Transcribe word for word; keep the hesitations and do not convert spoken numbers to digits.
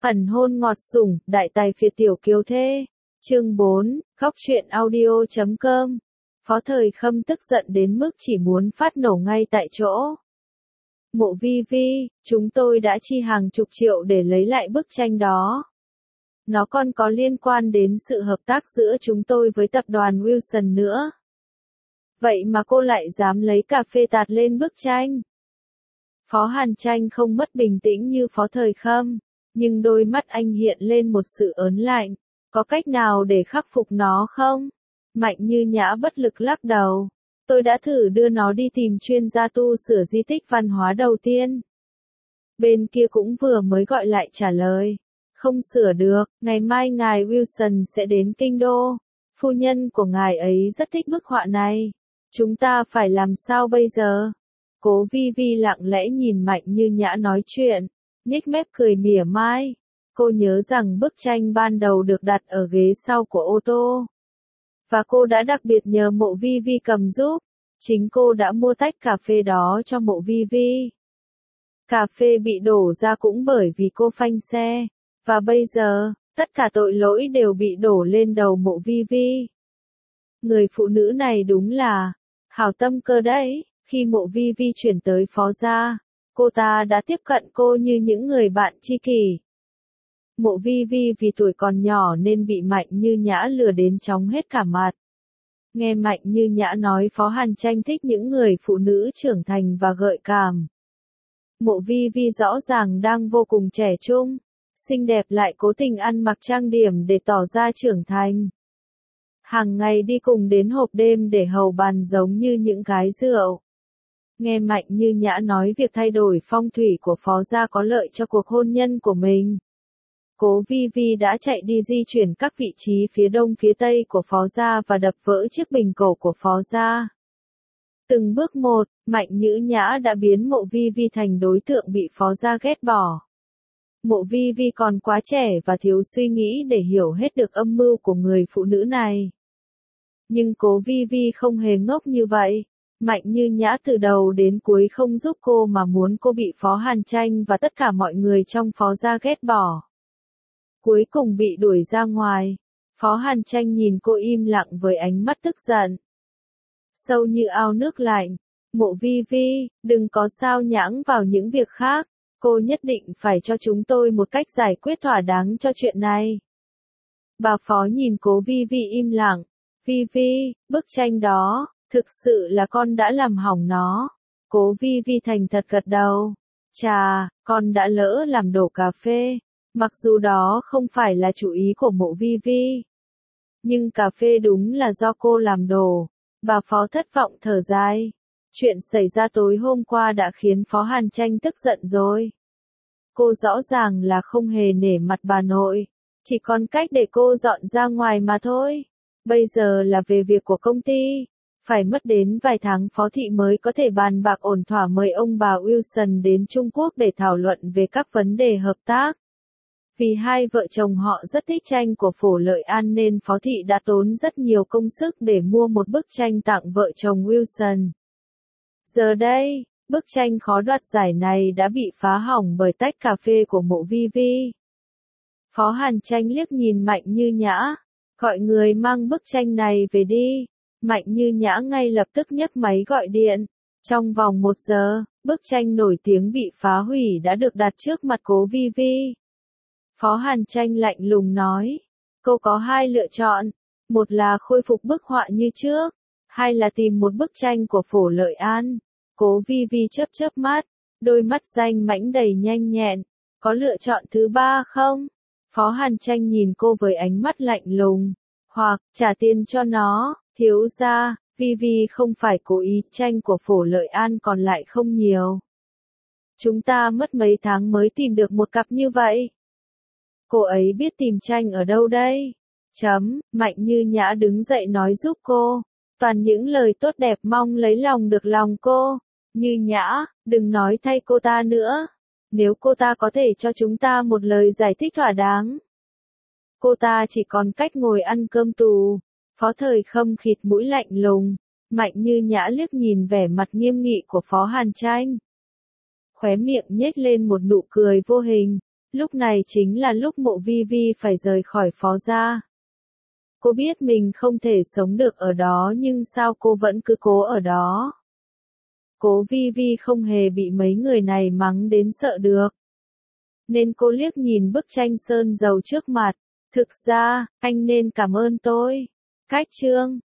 Ẩn hôn ngọt sủng, đại tài phiệt tiểu kiều thê. Chương bốn, góc truyện audio chấm com. Phó Thời Khâm tức giận đến mức chỉ muốn phát nổ ngay tại chỗ. Mộ Vi Vi, chúng tôi đã chi hàng chục triệu để lấy lại bức tranh đó. Nó còn có liên quan đến sự hợp tác giữa chúng tôi với tập đoàn Wilson nữa. Vậy mà cô lại dám lấy cà phê tạt lên bức tranh. Phó Hàn Tranh không mất bình tĩnh như Phó Thời Khâm, nhưng đôi mắt anh hiện lên một sự ớn lạnh. Có cách nào để khắc phục nó không? Mạnh Như Nhã bất lực lắc đầu. Tôi đã thử đưa nó đi tìm chuyên gia tu sửa di tích văn hóa đầu tiên. Bên kia cũng vừa mới gọi lại trả lời. Không sửa được, ngày mai ngài Wilson sẽ đến kinh đô. Phu nhân của ngài ấy rất thích bức họa này. Chúng ta phải làm sao bây giờ? Cố Vi Vi lặng lẽ nhìn Mạnh Như Nhã nói chuyện, nhếch mép cười mỉa mai. Cô nhớ rằng bức tranh ban đầu được đặt ở ghế sau của ô tô. Và cô đã đặc biệt nhờ Mộ Vi Vi cầm giúp. Chính cô đã mua tách cà phê đó cho Mộ Vi Vi. Cà phê bị đổ ra cũng bởi vì cô phanh xe. Và bây giờ, tất cả tội lỗi đều bị đổ lên đầu Mộ Vi Vi. Người phụ nữ này đúng là hảo tâm cơ đấy. Khi Mộ Vi Vi chuyển tới Phó gia, cô ta đã tiếp cận cô như những người bạn tri kỷ. Mộ Vi Vi vì tuổi còn nhỏ nên bị Mạnh Như Nhã lừa đến chóng hết cả mặt. Nghe Mạnh Như Nhã nói Phó Hàn Tranh thích những người phụ nữ trưởng thành và gợi cảm. Mộ Vi Vi rõ ràng đang vô cùng trẻ trung, xinh đẹp lại cố tình ăn mặc trang điểm để tỏ ra trưởng thành. Hàng ngày đi cùng đến hộp đêm để hầu bàn giống như những gái rượu. Nghe Mạnh Như Nhã nói việc thay đổi phong thủy của Phó gia có lợi cho cuộc hôn nhân của mình. Cố Vi Vi đã chạy đi di chuyển các vị trí phía đông phía tây của Phó gia và đập vỡ chiếc bình cổ của Phó gia. Từng bước một, Mạnh Như Nhã đã biến Mộ Vi Vi thành đối tượng bị Phó gia ghét bỏ. Mộ Vi Vi còn quá trẻ và thiếu suy nghĩ để hiểu hết được âm mưu của người phụ nữ này. Nhưng Cố Vi Vi không hề ngốc như vậy. Mạnh Như Nhã từ đầu đến cuối không giúp cô mà muốn cô bị Phó Hàn Tranh và tất cả mọi người trong Phó gia ghét bỏ. Cuối cùng bị đuổi ra ngoài. Phó Hàn Tranh nhìn cô im lặng với ánh mắt tức giận. Sâu như ao nước lạnh. Mộ Vi Vi, đừng có sao nhãng vào những việc khác. Cô nhất định phải cho chúng tôi một cách giải quyết thỏa đáng cho chuyện này. Bà Phó nhìn Cố Vi Vi im lặng. Vi Vi, bức tranh đó, thực sự là con đã làm hỏng nó. Cố Vi Vi thành thật gật đầu. Chà, con đã lỡ làm đổ cà phê. Mặc dù đó không phải là chủ ý của Mộ Vi Vi. Nhưng cà phê đúng là do cô làm đổ. Bà Phó thất vọng thở dài. Chuyện xảy ra tối hôm qua đã khiến Phó Hàn Tranh tức giận rồi. Cô rõ ràng là không hề nể mặt bà nội. Chỉ còn cách để cô dọn ra ngoài mà thôi. Bây giờ là về việc của công ty. Phải mất đến vài tháng Phó Thị mới có thể bàn bạc ổn thỏa mời ông bà Wilson đến Trung Quốc để thảo luận về các vấn đề hợp tác. Vì hai vợ chồng họ rất thích tranh của Phổ Lợi An nên Phó Thị đã tốn rất nhiều công sức để mua một bức tranh tặng vợ chồng Wilson. Giờ đây, bức tranh khó đoạt giải này đã bị phá hỏng bởi tách cà phê của Mộ Vi Vi. Phó Hàn Tranh liếc nhìn Mạnh Như Nhã, gọi người mang bức tranh này về đi. Mạnh Như Nhã ngay lập tức nhấc máy gọi điện. Trong vòng một giờ, bức tranh nổi tiếng bị phá hủy đã được đặt trước mặt Cố Vi Vi. Phó Hàn Tranh lạnh lùng nói, cô có hai lựa chọn, một là khôi phục bức họa như trước, hai là tìm một bức tranh của Phổ Lợi An. Cố Vi Vi chớp chớp mắt, đôi mắt danh mãnh đầy nhanh nhẹn, có lựa chọn thứ ba không? Phó Hàn Tranh nhìn cô với ánh mắt lạnh lùng, hoặc trả tiền cho nó, thiếu gia, Vi Vi không phải cố ý, tranh của Phổ Lợi An còn lại không nhiều. Chúng ta mất mấy tháng mới tìm được một cặp như vậy. Cô ấy biết tìm tranh ở đâu đây? Chấm, Mạnh Như Nhã đứng dậy nói giúp cô. Toàn những lời tốt đẹp mong lấy lòng được lòng cô. Như Nhã, đừng nói thay cô ta nữa. Nếu cô ta có thể cho chúng ta một lời giải thích thỏa đáng. Cô ta chỉ còn cách ngồi ăn cơm tù. Phó Thời Khâm khịt mũi lạnh lùng. Mạnh Như Nhã liếc nhìn vẻ mặt nghiêm nghị của Phó Hàn Tranh. Khóe miệng nhếch lên một nụ cười vô hình. Lúc này chính là lúc Mộ Vi Vi phải rời khỏi Phó gia. Cô biết mình không thể sống được ở đó nhưng sao cô vẫn cứ cố ở đó. Cố Vi Vi không hề bị mấy người này mắng đến sợ được. Nên cô liếc nhìn bức tranh sơn dầu trước mặt. Thực ra, anh nên cảm ơn tôi. Cách chương